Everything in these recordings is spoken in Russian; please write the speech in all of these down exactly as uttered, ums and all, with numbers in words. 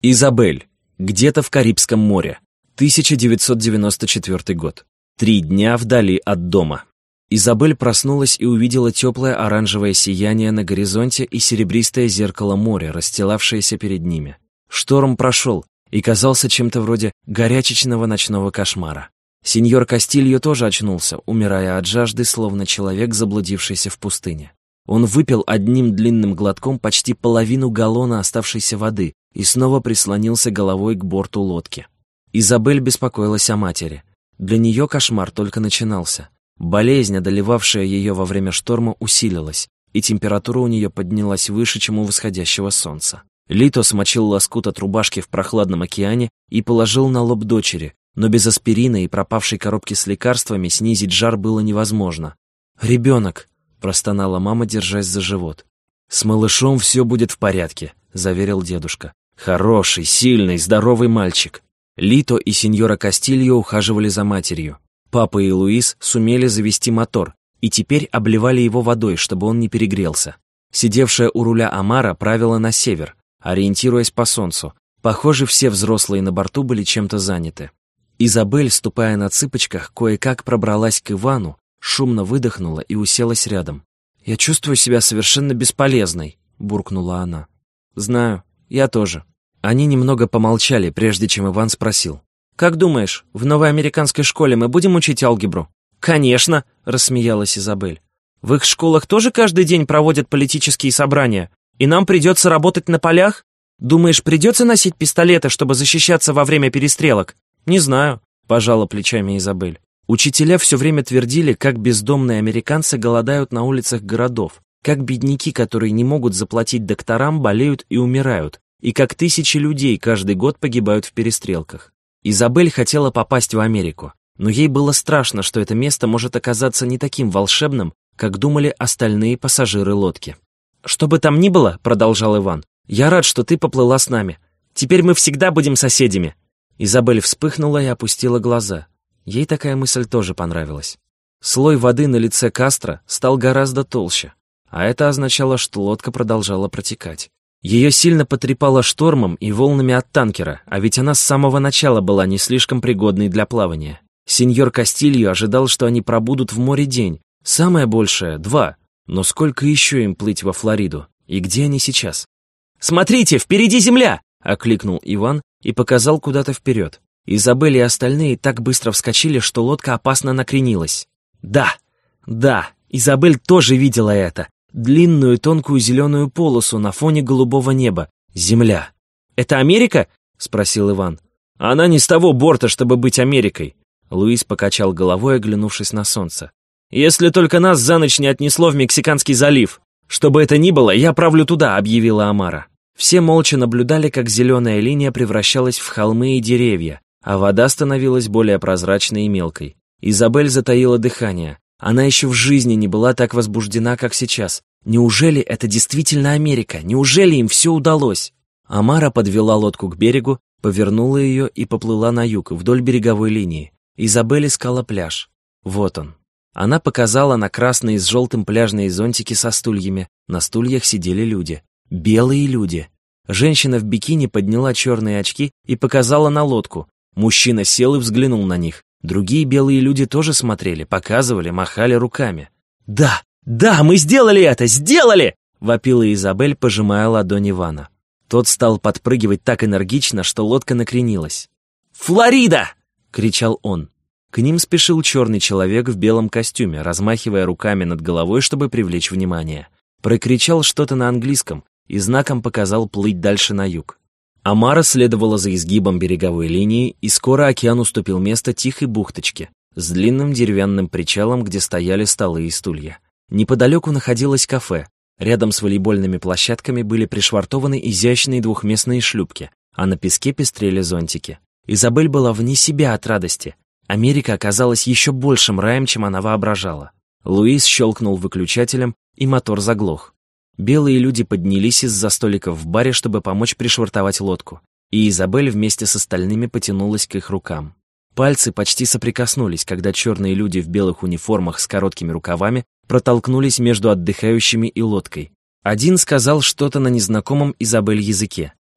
Изабель. Где-то в Карибском море. тысяча девятьсот девяносто четвёртый год. Три дня вдали от дома. Изабель проснулась и увидела теплое оранжевое сияние на горизонте и серебристое зеркало моря, расстилавшееся перед ними. Шторм прошел и казался чем-то вроде горячечного ночного кошмара. Сеньор Кастильо тоже очнулся, умирая от жажды, словно человек, заблудившийся в пустыне. Он выпил одним длинным глотком почти половину галлона оставшейся воды и снова прислонился головой к борту лодки. Изабель беспокоилась о матери. Для нее кошмар только начинался. Болезнь, одолевавшая ее во время шторма, усилилась, и температура у нее поднялась выше, чем у восходящего солнца. Лито смочил лоскут от рубашки в прохладном океане и положил на лоб дочери, но без аспирина и пропавшей коробки с лекарствами снизить жар было невозможно. «Ребенок!» — простонала мама, держась за живот. «С малышом все будет в порядке», — заверил дедушка. «Хороший, сильный, здоровый мальчик». Лито и сеньора Кастильо ухаживали за матерью. Папа и Луис сумели завести мотор и теперь обливали его водой, чтобы он не перегрелся. Сидевшая у руля Амара правила на север, ориентируясь по солнцу. Похоже, все взрослые на борту были чем-то заняты. Изабель, ступая на цыпочках, кое-как пробралась к Ивану, шумно выдохнула и уселась рядом. «Я чувствую себя совершенно бесполезной», — буркнула она. «Знаю, я тоже». Они немного помолчали, прежде чем Иван спросил. «Как думаешь, в новой американской школе мы будем учить алгебру?» «Конечно», — рассмеялась Изабель. «В их школах тоже каждый день проводят политические собрания, и нам придется работать на полях? Думаешь, придется носить пистолеты, чтобы защищаться во время перестрелок?» «Не знаю», — пожала плечами Изабель. Учителя все время твердили, как бездомные американцы голодают на улицах городов, как бедняки, которые не могут заплатить докторам, болеют и умирают, и как тысячи людей каждый год погибают в перестрелках. Изабель хотела попасть в Америку, но ей было страшно, что это место может оказаться не таким волшебным, как думали остальные пассажиры лодки. «Что бы там ни было», — продолжал Иван, — «я рад, что ты поплыла с нами. Теперь мы всегда будем соседями». Изабель вспыхнула и опустила глаза. Ей такая мысль тоже понравилась. Слой воды на лице Кастро стал гораздо толще, а это означало, что лодка продолжала протекать. Ее сильно потрепало штормом и волнами от танкера, а ведь она с самого начала была не слишком пригодной для плавания. Сеньор Кастильо ожидал, что они пробудут в море день, самое большее — два. Но сколько еще им плыть во Флориду? И где они сейчас? «Смотрите, впереди земля!» — окликнул Иван и показал куда-то вперед. Изабель и остальные так быстро вскочили, что лодка опасно накренилась. Да, да, Изабель тоже видела это. Длинную тонкую зеленую полосу на фоне голубого неба. Земля. «Это Америка?» — спросил Иван. «Она не с того борта, чтобы быть Америкой». Луис покачал головой, оглянувшись на солнце. «Если только нас за ночь не отнесло в Мексиканский залив. Что бы это ни было, я правлю туда», — объявила Амара. Все молча наблюдали, как зеленая линия превращалась в холмы и деревья, а вода становилась более прозрачной и мелкой. Изабель затаила дыхание. Она еще в жизни не была так возбуждена, как сейчас. Неужели это действительно Америка? Неужели им все удалось? Амара подвела лодку к берегу, повернула ее и поплыла на юг, вдоль береговой линии. Изабель искала пляж. Вот он. Она показала на красные с желтым пляжные зонтики со стульями. На стульях сидели люди. Белые люди. Женщина в бикини подняла черные очки и показала на лодку. Мужчина сел и взглянул на них. Другие белые люди тоже смотрели, показывали, махали руками. «Да, да, мы сделали это, сделали!» — вопила Изабель, пожимая ладонь Ивана. Тот стал подпрыгивать так энергично, что лодка накренилась. «Флорида!» — кричал он. К ним спешил черный человек в белом костюме, размахивая руками над головой, чтобы привлечь внимание. Прокричал что-то на английском и знаком показал плыть дальше на юг. Амара следовала за изгибом береговой линии, и скоро океан уступил место тихой бухточке с длинным деревянным причалом, где стояли столы и стулья. Неподалеку находилось кафе. Рядом с волейбольными площадками были пришвартованы изящные двухместные шлюпки, а на песке пестрели зонтики. Изабель была вне себя от радости. Америка оказалась еще большим раем, чем она воображала. Луис щелкнул выключателем, и мотор заглох. Белые люди поднялись из-за столиков в баре, чтобы помочь пришвартовать лодку, и Изабель вместе с остальными потянулась к их рукам. Пальцы почти соприкоснулись, когда черные люди в белых униформах с короткими рукавами протолкнулись между отдыхающими и лодкой. Один сказал что-то на незнакомом Изабель языке.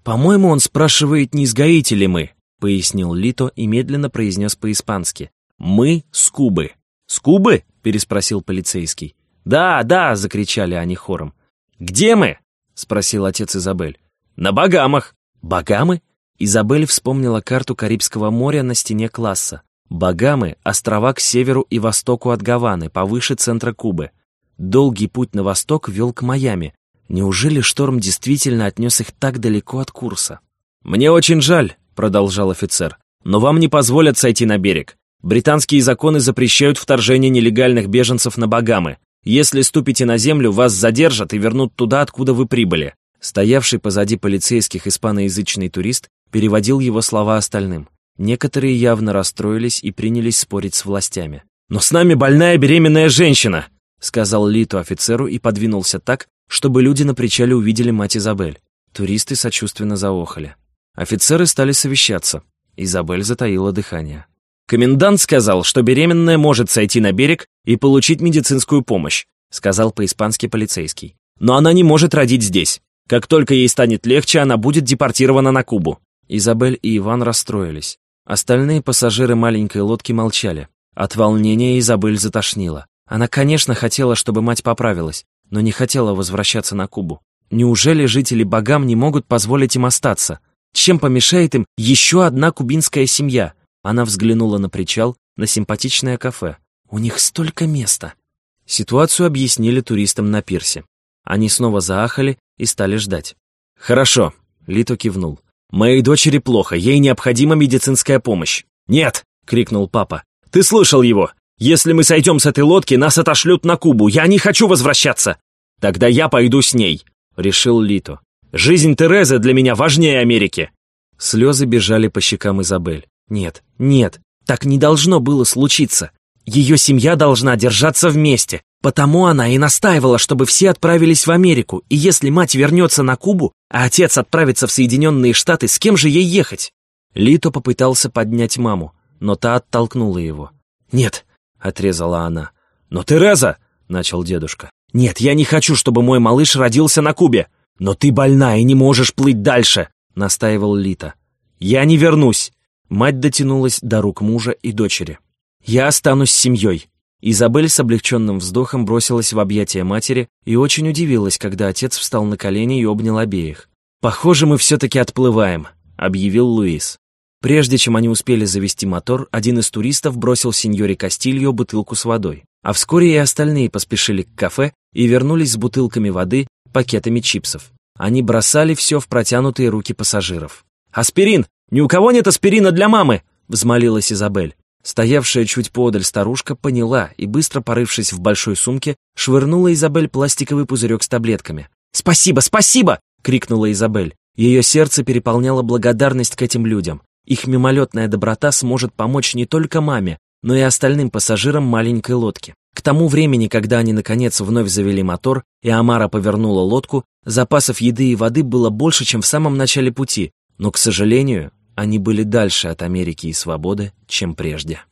«По-моему, он спрашивает, не с Гаити ли мы», — пояснил Лито и медленно произнес по-испански. «Мы с Кубы». «С Кубы?» — переспросил полицейский. «Да, да!» — закричали они хором. «Где мы?» — спросил отец Изабель. «На Багамах». «Багамы?» Изабель вспомнила карту Карибского моря на стене класса. Багамы — острова к северу и востоку от Гаваны, повыше центра Кубы. Долгий путь на восток вел к Майами. Неужели шторм действительно отнес их так далеко от курса? «Мне очень жаль», — продолжал офицер, «но вам не позволят сойти на берег. Британские законы запрещают вторжение нелегальных беженцев на Багамы. Если ступите на землю, вас задержат и вернут туда, откуда вы прибыли». Стоявший позади полицейских испаноязычный турист переводил его слова остальным. Некоторые явно расстроились и принялись спорить с властями. «Но с нами больная беременная женщина», — сказал Лито офицеру и подвинулся так, чтобы люди на причале увидели мать Изабель. Туристы сочувственно заохали. Офицеры стали совещаться. Изабель затаила дыхание. «Комендант сказал, что беременная может сойти на берег и получить медицинскую помощь», — сказал по-испански полицейский. «Но она не может родить здесь. Как только ей станет легче, она будет депортирована на Кубу». Изабель и Иван расстроились. Остальные пассажиры маленькой лодки молчали. От волнения Изабель затошнила. Она, конечно, хотела, чтобы мать поправилась, но не хотела возвращаться на Кубу. Неужели жители Багам не могут позволить им остаться? Чем помешает им еще одна кубинская семья? Она взглянула на причал, на симпатичное кафе. У них столько места. Ситуацию объяснили туристам на пирсе. Они снова заахали и стали ждать. «Хорошо», — Лито кивнул. «Моей дочери плохо, ей необходима медицинская помощь». «Нет!» — крикнул папа. «Ты слышал его? Если мы сойдем с этой лодки, нас отошлют на Кубу. Я не хочу возвращаться!» «Тогда я пойду с ней», — решил Лито. «Жизнь Терезы для меня важнее Америки». Слезы бежали по щекам Изабель. «Нет, нет, так не должно было случиться. Ее семья должна держаться вместе. Потому она и настаивала, чтобы все отправились в Америку, и если мать вернется на Кубу, а отец отправится в Соединенные Штаты, с кем же ей ехать?» Лито попытался поднять маму, но та оттолкнула его. «Нет», — отрезала она. «Но Тереза!» — начал дедушка. «Нет, я не хочу, чтобы мой малыш родился на Кубе. Но ты больна и не можешь плыть дальше», — настаивал Лито. «Я не вернусь». Мать дотянулась до рук мужа и дочери. «Я останусь с семьей». Изабель с облегченным вздохом бросилась в объятия матери и очень удивилась, когда отец встал на колени и обнял обеих. «Похоже, мы все-таки отплываем», — объявил Луис. Прежде чем они успели завести мотор, один из туристов бросил сеньоре Кастильо бутылку с водой. А вскоре и остальные поспешили к кафе и вернулись с бутылками воды, пакетами чипсов. Они бросали все в протянутые руки пассажиров. «Аспирин! Ни у кого нет аспирина для мамы!» — взмолилась Изабель. Стоявшая чуть поодаль старушка поняла и, быстро порывшись в большой сумке, швырнула Изабель пластиковый пузырек с таблетками. «Спасибо, спасибо!» — крикнула Изабель. Ее сердце переполняло благодарность к этим людям. Их мимолетная доброта сможет помочь не только маме, но и остальным пассажирам маленькой лодки. К тому времени, когда они наконец вновь завели мотор, и Амара повернула лодку, запасов еды и воды было больше, чем в самом начале пути, но, к сожалению, они были дальше от Америки и свободы, чем прежде.